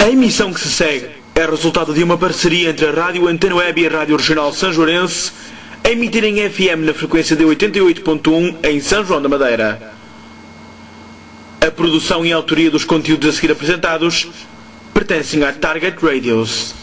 A emissão que se segue é resultado de uma parceria entre a Rádio Antena Web e a Rádio Regional Sanjoarense, a emitir em FM na frequência de 88.1 em São João da Madeira. A produção e a autoria dos conteúdos a seguir apresentados pertencem à Target Radios.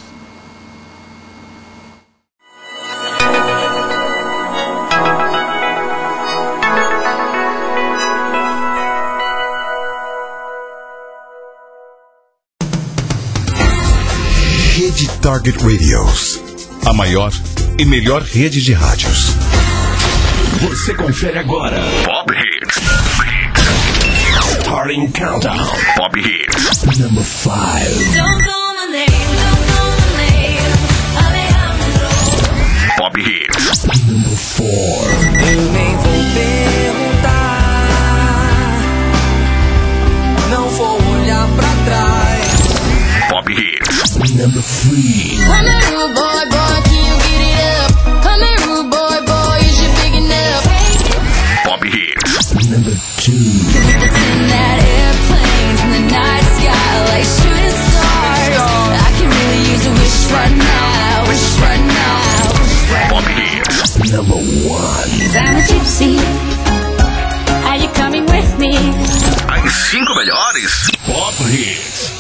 Rede Target Radios, a maior e melhor rede de rádios. Você confere agora Pop Hits. Starting Countdown. Pop Hits. Number 5. Don't call my name, don't call my name, Alejandro. Pop Hits. Number 4. Eu nem vou perguntar, não vou olhar pra trás. Pop Hits. Number 3. Come here, rude boy, boy, can you get it up? Come here, rude boy, boy, is you big enough? Pop Hits. Number 2. Pretend that airplanes in the night sky like shooting stars. I can really use a wish right now, wish right now. Pop Hits. Number 1. I'm a gypsy. Are you coming with me? As 5 melhores Pop Hits.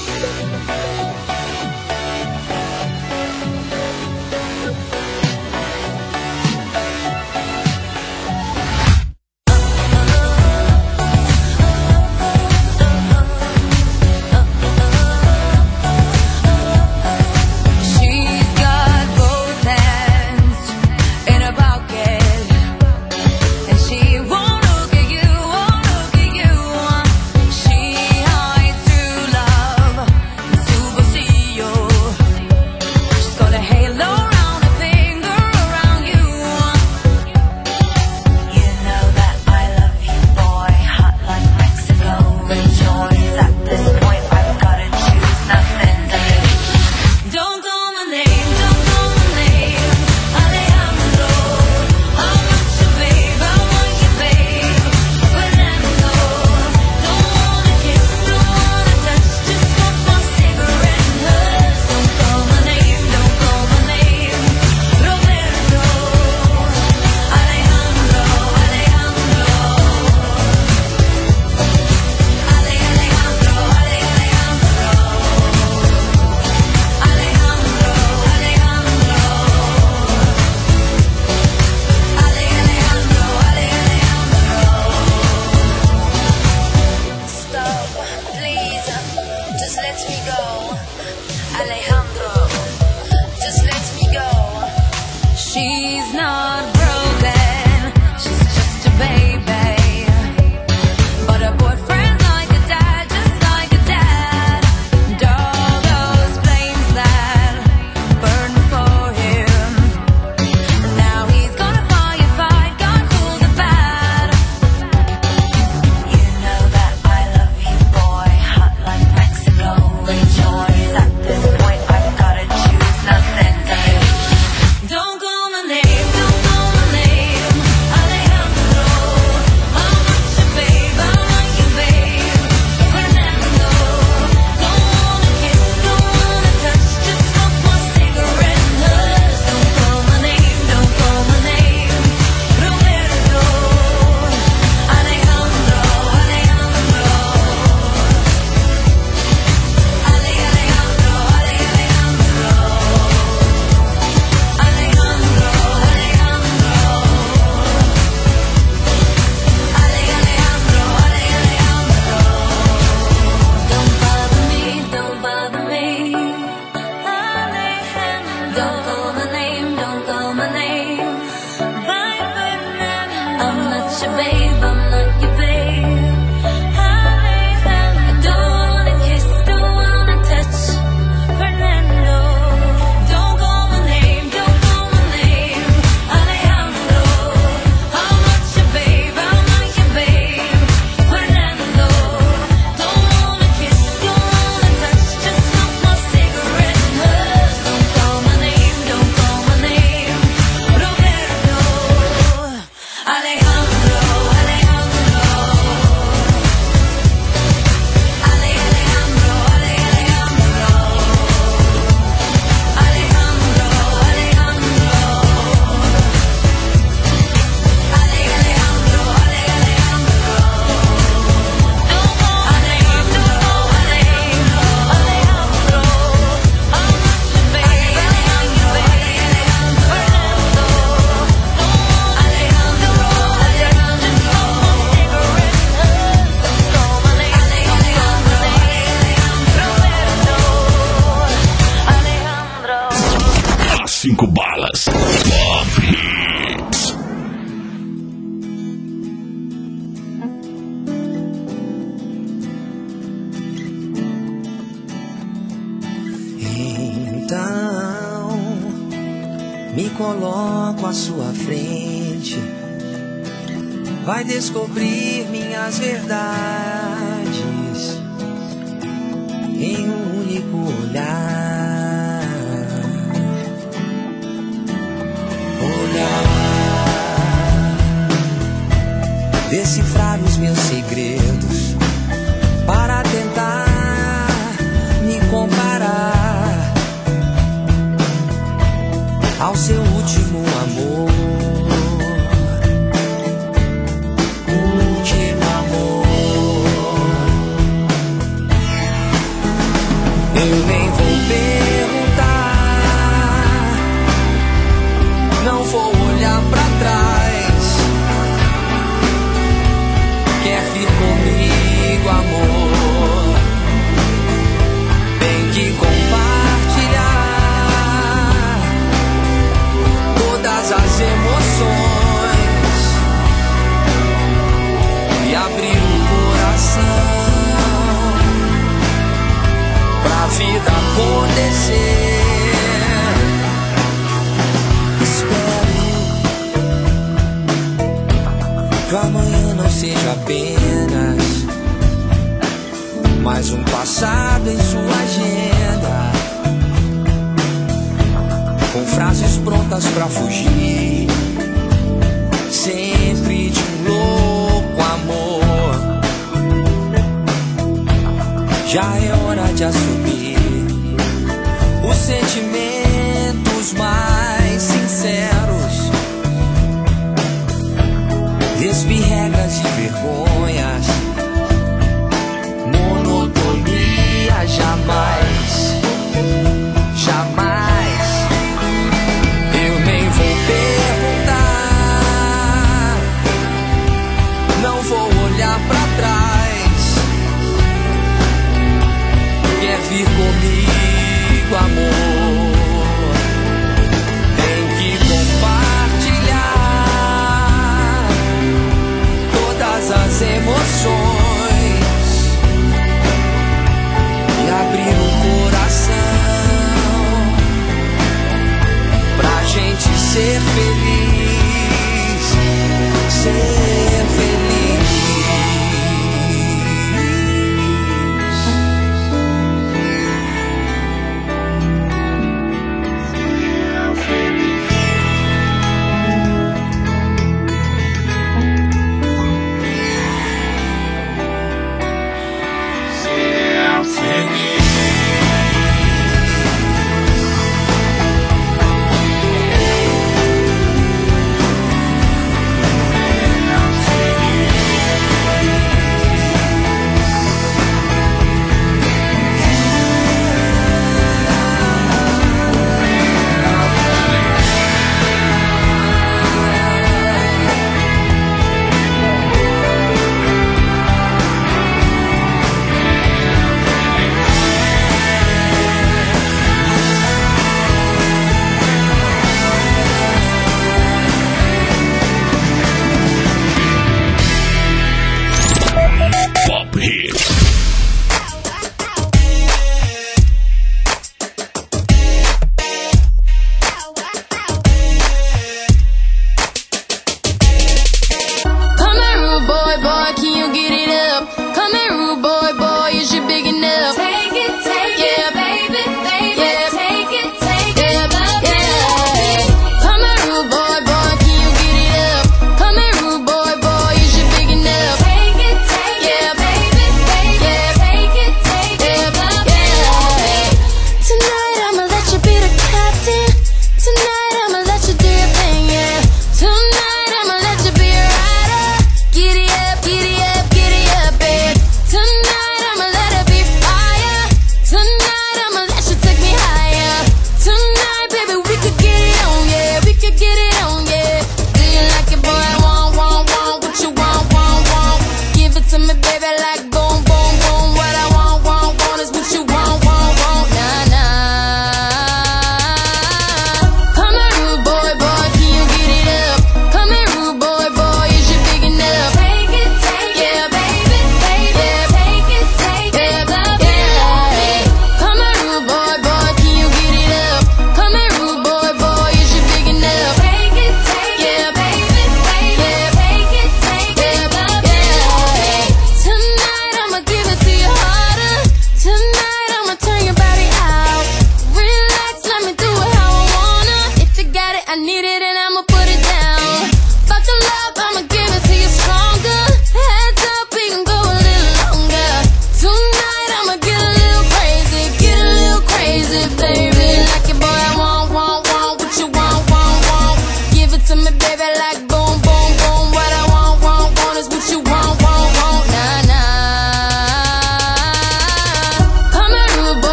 coloco à sua frente, vai descobrir minhas verdades em um único olhar. Decifrar os meus segredos para tentar me comparar ao seu último amor. Último amor. Eu nem vou perguntar, não vou olhar pra trás. Quer vir comigo, amor? Tem que compartilhar todas as emoções e abrir o coração pra vida acontecer. Espero que o amanhã não seja apenas mais um passado em sua agenda, com frases prontas pra fugir sempre de um louco amor. Já é hora de assumir os sentimentos mais sinceros, despir regras e vergonhas, monotonia jamais, jamais. Eu nem vou perguntar, não vou olhar pra trás. Quer vir comigo, amor? Tem que compartilhar todas as emoções e abrir o coração pra gente ser feliz, ser feliz.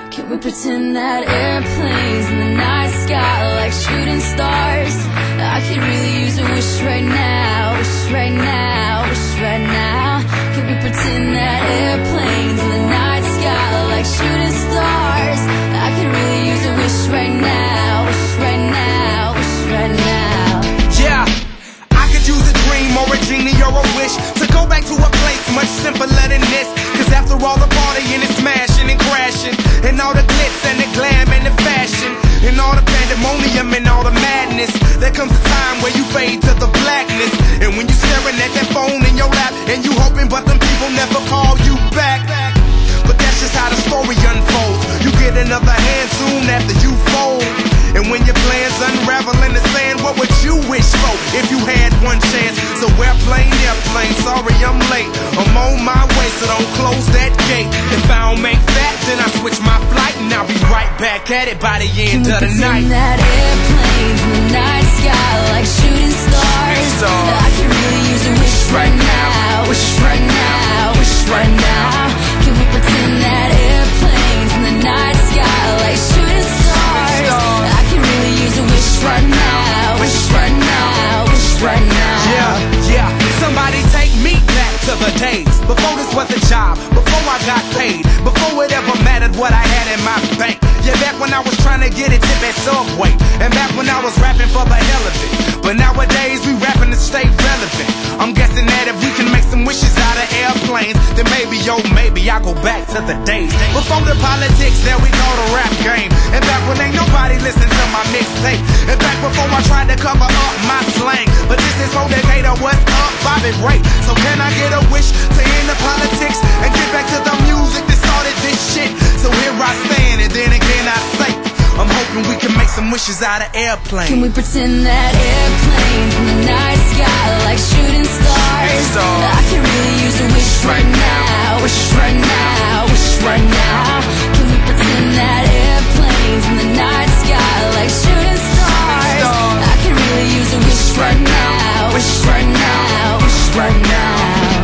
Can we pretend that airplanes in the night sky like shooting stars? I could really use a wish right now, wish right now, wish right now. Can we pretend that airplanes in the night sky like shooting stars? I could really use a wish right now, wish right now, wish right now. Yeah, I could use a dream or a genie or a wish to go back to a place much simpler than this. Cause after all the partying and smashing and crashing, and all the glitz and the glam and the fashion, and all the pandemonium and all the madness, there comes a time where you fade to the blackness. And when you staring at that phone in your lap, and you hoping but them people never call you back. But that's just how the story unfolds. You get another hand soon after you fold. And when your plans unravel in the sand, what would you wish for if you had one chance? So airplane, sorry I'm late. I'm on my way, so don't close that gate. If I don't make that, then I switch my flight, and I'll be right back at it by the end of the night. Can we pretend that airplanes in the night sky like shooting stars? I can really use a wish right now, wish right now, wish right now. Can we pretend that airplanes in the night sky like shooting stars? I can really use a wish right now, wish right now, wish right now. Yeah, somebody take me back to the days before this was a job, before I got paid, before it ever mattered what I had in my bank. Yeah, back when I was trying to get a tip at Subway, and back when I was rapping for the hell of it. But nowadays we rapping to stay relevant. I'm guessing that if we can make some wishes out of airplanes, then maybe, oh maybe I'll go back to the days before the politics, there we go, the rap game. And back when ain't nobody listened to my mixtape, and back before I tried to cover up my slang. But this is for Decatur, what's up, Bobby Ray? So can I get a wish to end the politics and get back to the music that started this shit? So here I stand, and then again I say, I'm hoping we can make some wishes out of airplanes. Can we pretend that airplanes in the night sky like shooting stars? I can really use a wish right now, wish right now, wish right now. Can we pretend that airplanes in the night sky like shooting stars? I can really use a wish right now, wish right now, wish right now.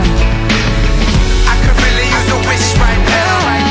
I could really use a wish right now.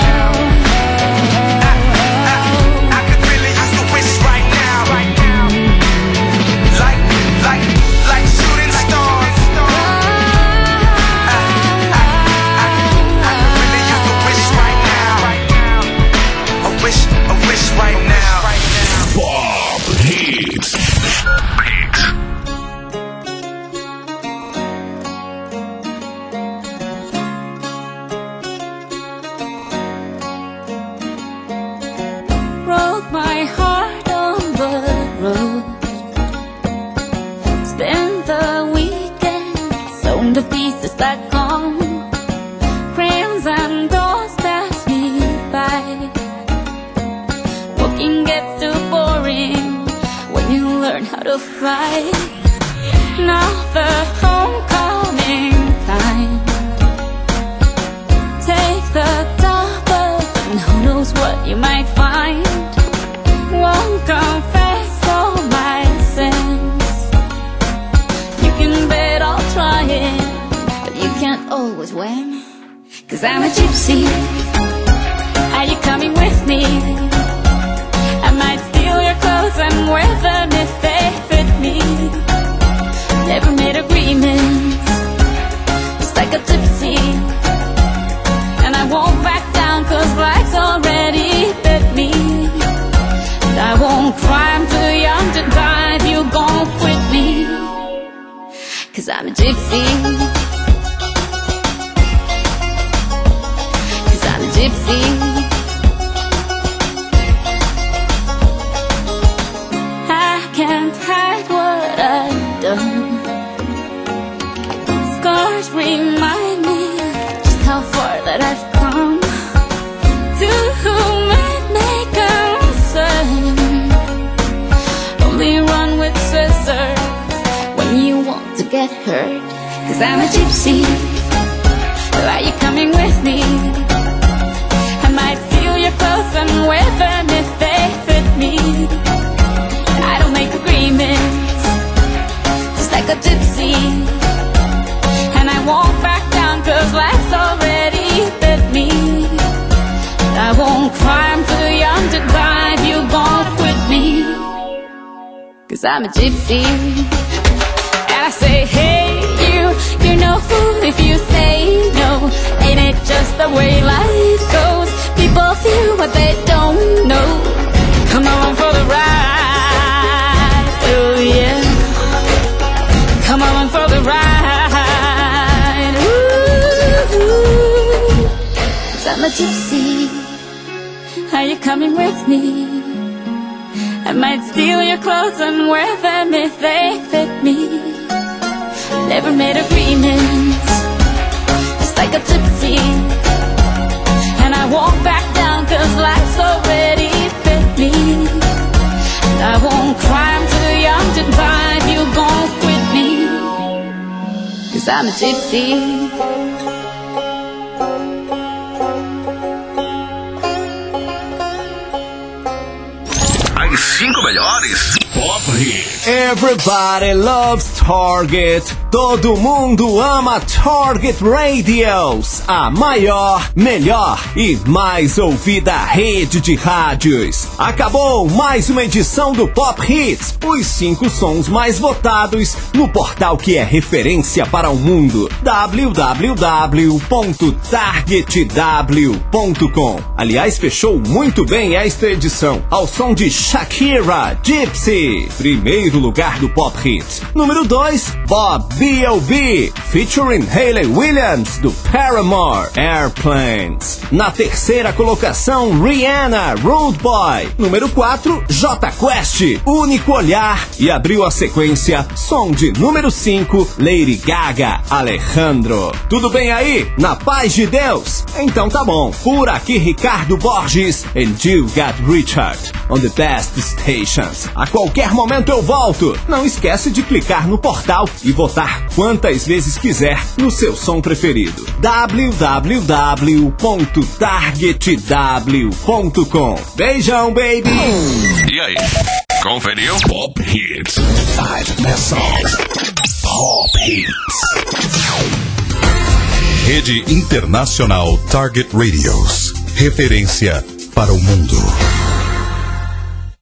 Back home, crayons and doors pass me by. Walking gets too boring when you learn how to fly. Now the homecoming time. Take the double, and who knows what you might find. Won't confess all my sins. You can bet I'll try it, can't always win. Cause I'm a gypsy. Are you coming with me? I might steal your clothes and wear them if they fit me. Never made agreements, just like a gypsy. And I won't back down cause life's already bit me. And I won't cry, I'm too young to die if you gon' quit me. Cause I'm a gypsy. Gypsy. I can't hide what I've done. Scars remind me just how far that I've come. To whom it may concern, only run with scissors when you want to get hurt. Cause I'm a gypsy. Are you coming with me? Might steal your clothes and wear them if they fit me. I don't make agreements, just like a gypsy. And I won't back down cause life's already bit me. I won't cry, I'm too 'cause I'm a gypsy. And I say, hey, you're no fool if you say no. Ain't it just the way life goes? People feel what they don't know. Come along for the ride, oh yeah. Come along for the ride, ooh. 'Cause I'm a gypsy. Are you coming with me? I might steal your clothes and wear them if they fit me. Never made agreements, just like a gypsy. And I won't back down 'cause life's already bit me. And I won't cry, I'm too young to die if you gon' quit me. 'Cause I'm a gypsy. As 5 melhores Pop Hits. Everybody loves Target. Todo mundo ama Target Radios, a maior, melhor e mais ouvida rede de rádios. Acabou mais uma edição do Pop Hits, os 5 sons mais votados no portal que é referência para o mundo, www.targetw.com. Aliás, fechou muito bem esta edição, ao som de Shakira, Gypsy, primeiro lugar do Pop Hits. Número 2, Bob B.O.B., featuring Hayley Williams, do Paramore, Airplanes. Na terceira colocação, Rihanna, Rude Boy. Número 4, J Quest, Único Olhar. E abriu a sequência, som de número 5, Lady Gaga, Alejandro. Tudo bem aí? Na paz de Deus? Então tá bom. Por aqui, Ricardo Borges and You Got Richard on the best stations. A qualquer momento eu volto. Não esquece de clicar no portal e votar quantas vezes quiser no seu som preferido. www.targetw.com. Beijão, baby! E aí, conferiu? Pop Hits. 5 best songs. Pop Hits. Rede Internacional Target Radios. Referência para o mundo.